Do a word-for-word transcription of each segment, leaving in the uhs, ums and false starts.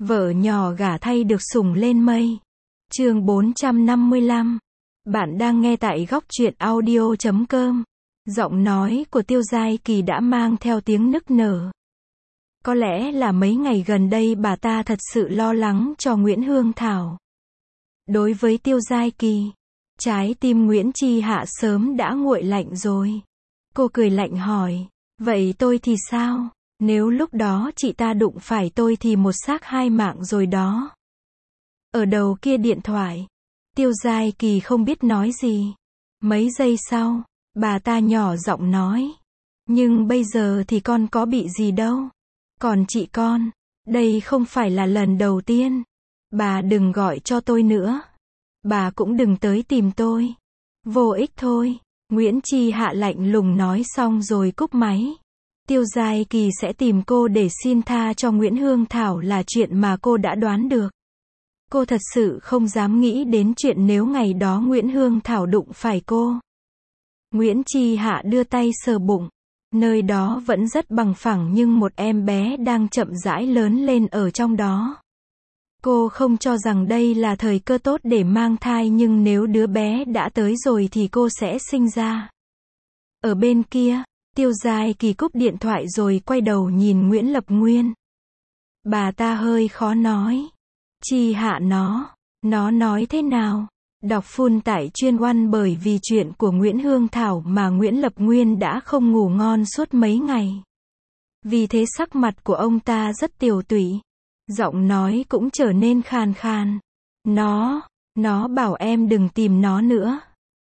Vợ nhỏ gả thay được sủng lên mây. Chương bốn trăm năm mươi lăm. Bạn đang nghe tại góc truyện audio chấm com. Giọng nói của Tiêu Giai Kỳ đã mang theo tiếng nức nở. Có lẽ là mấy ngày gần đây bà ta thật sự lo lắng cho Nguyễn Hương Thảo. Đối với Tiêu Giai Kỳ, trái tim Nguyễn Chi Hạ sớm đã nguội lạnh rồi. Cô cười lạnh hỏi, vậy tôi thì sao? Nếu lúc đó chị ta đụng phải tôi thì một xác hai mạng rồi đó. Ở đầu kia điện thoại, Tiêu Giai Kỳ không biết nói gì. Mấy giây sau, bà ta nhỏ giọng nói, nhưng bây giờ thì con có bị gì đâu. Còn chị con, đây không phải là lần đầu tiên. Bà đừng gọi cho tôi nữa. Bà cũng đừng tới tìm tôi. Vô ích thôi. Nguyễn Chi Hạ lạnh lùng nói xong rồi cúp máy. Tiêu Giai Kỳ sẽ tìm cô để xin tha cho Nguyễn Hương Thảo là chuyện mà cô đã đoán được. Cô thật sự không dám nghĩ đến chuyện nếu ngày đó Nguyễn Hương Thảo đụng phải cô. Nguyễn Chi Hạ đưa tay sờ bụng. Nơi đó vẫn rất bằng phẳng nhưng một em bé đang chậm rãi lớn lên ở trong đó. Cô không cho rằng đây là thời cơ tốt để mang thai nhưng nếu đứa bé đã tới rồi thì cô sẽ sinh ra. Ở bên kia, Tiêu Giai Kỳ cúp điện thoại rồi quay đầu nhìn Nguyễn Lập Nguyên. Bà ta hơi khó nói. Chi Hạ nó, nó nói thế nào? Đọc full tải chuyên oan bởi vì chuyện của Nguyễn Hương Thảo mà Nguyễn Lập Nguyên đã không ngủ ngon suốt mấy ngày. Vì thế sắc mặt của ông ta rất tiều tụy. Giọng nói cũng trở nên khàn khàn. Nó, nó bảo em đừng tìm nó nữa.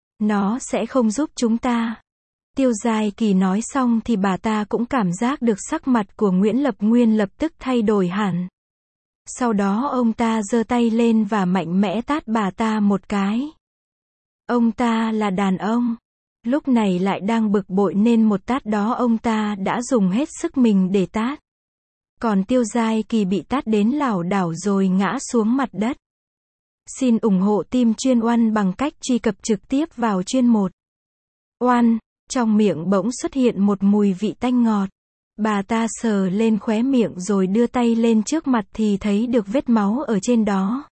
Nó sẽ không giúp chúng ta. Tiêu Giai Kỳ nói xong thì bà ta cũng cảm giác được sắc mặt của Nguyễn Lập Nguyên lập tức thay đổi hẳn. Sau đó ông ta giơ tay lên và mạnh mẽ tát bà ta một cái. Ông ta là đàn ông. Lúc này lại đang bực bội nên một tát đó ông ta đã dùng hết sức mình để tát. Còn Tiêu Giai Kỳ bị tát đến lảo đảo rồi ngã xuống mặt đất. Xin ủng hộ team chuyên oan bằng cách truy cập trực tiếp vào chuyên một. Oan, trong miệng bỗng xuất hiện một mùi vị tanh ngọt. Bà ta sờ lên khóe miệng rồi đưa tay lên trước mặt thì thấy được vết máu ở trên đó.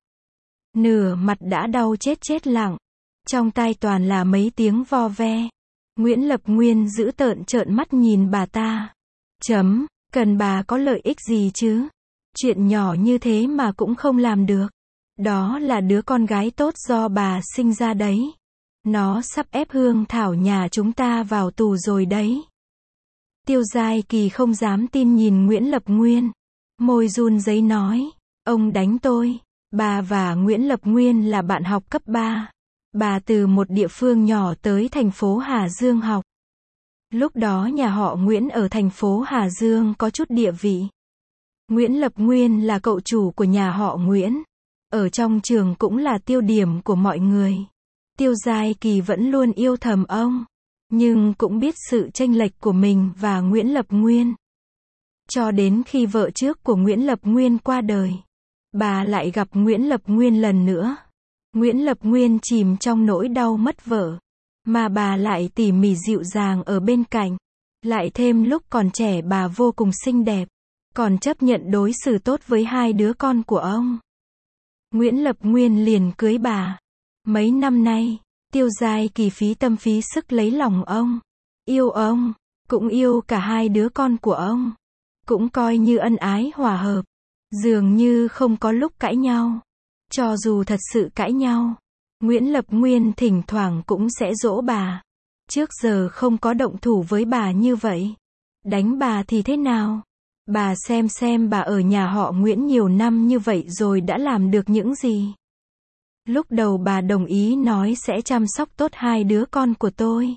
Nửa mặt đã đau chết chết lặng. Trong tai toàn là mấy tiếng vo ve. Nguyễn Lập Nguyên giữ tợn trợn mắt nhìn bà ta. Chấm, cần bà có lợi ích gì chứ? Chuyện nhỏ như thế mà cũng không làm được. Đó là đứa con gái tốt do bà sinh ra đấy. Nó sắp ép Hương Thảo nhà chúng ta vào tù rồi đấy. Tiêu Giai Kỳ không dám tin nhìn Nguyễn Lập Nguyên. Môi run rẩy nói, ông đánh tôi. Bà và Nguyễn Lập Nguyên là bạn học cấp ba. Bà từ một địa phương nhỏ tới thành phố Hà Dương học. Lúc đó nhà họ Nguyễn ở thành phố Hà Dương có chút địa vị. Nguyễn Lập Nguyên là cậu chủ của nhà họ Nguyễn. Ở trong trường cũng là tiêu điểm của mọi người. Tiêu Giai Kỳ vẫn luôn yêu thầm ông. Nhưng cũng biết sự chênh lệch của mình và Nguyễn Lập Nguyên. Cho đến khi vợ trước của Nguyễn Lập Nguyên qua đời, bà lại gặp Nguyễn Lập Nguyên lần nữa. Nguyễn Lập Nguyên chìm trong nỗi đau mất vợ, mà bà lại tỉ mỉ dịu dàng ở bên cạnh. Lại thêm lúc còn trẻ bà vô cùng xinh đẹp, còn chấp nhận đối xử tốt với hai đứa con của ông. Nguyễn Lập Nguyên liền cưới bà. Mấy năm nay, Tiêu Giai Kỳ phí tâm phí sức lấy lòng ông. Yêu ông, cũng yêu cả hai đứa con của ông. Cũng coi như ân ái hòa hợp. Dường như không có lúc cãi nhau. Cho dù thật sự cãi nhau, Nguyễn Lập Nguyên thỉnh thoảng cũng sẽ dỗ bà. Trước giờ không có động thủ với bà như vậy. Đánh bà thì thế nào? Bà xem xem bà ở nhà họ Nguyễn nhiều năm như vậy rồi đã làm được những gì? Lúc đầu bà đồng ý nói sẽ chăm sóc tốt hai đứa con của tôi.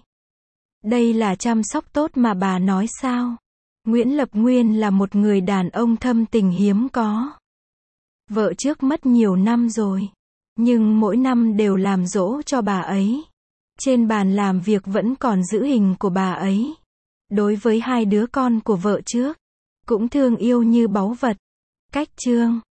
Đây là chăm sóc tốt mà bà nói sao? Nguyễn Lập Nguyên là một người đàn ông thâm tình hiếm có. Vợ trước mất nhiều năm rồi. Nhưng mỗi năm đều làm dỗ cho bà ấy. Trên bàn làm việc vẫn còn giữ hình của bà ấy. Đối với hai đứa con của vợ trước, cũng thương yêu như báu vật. Cách chương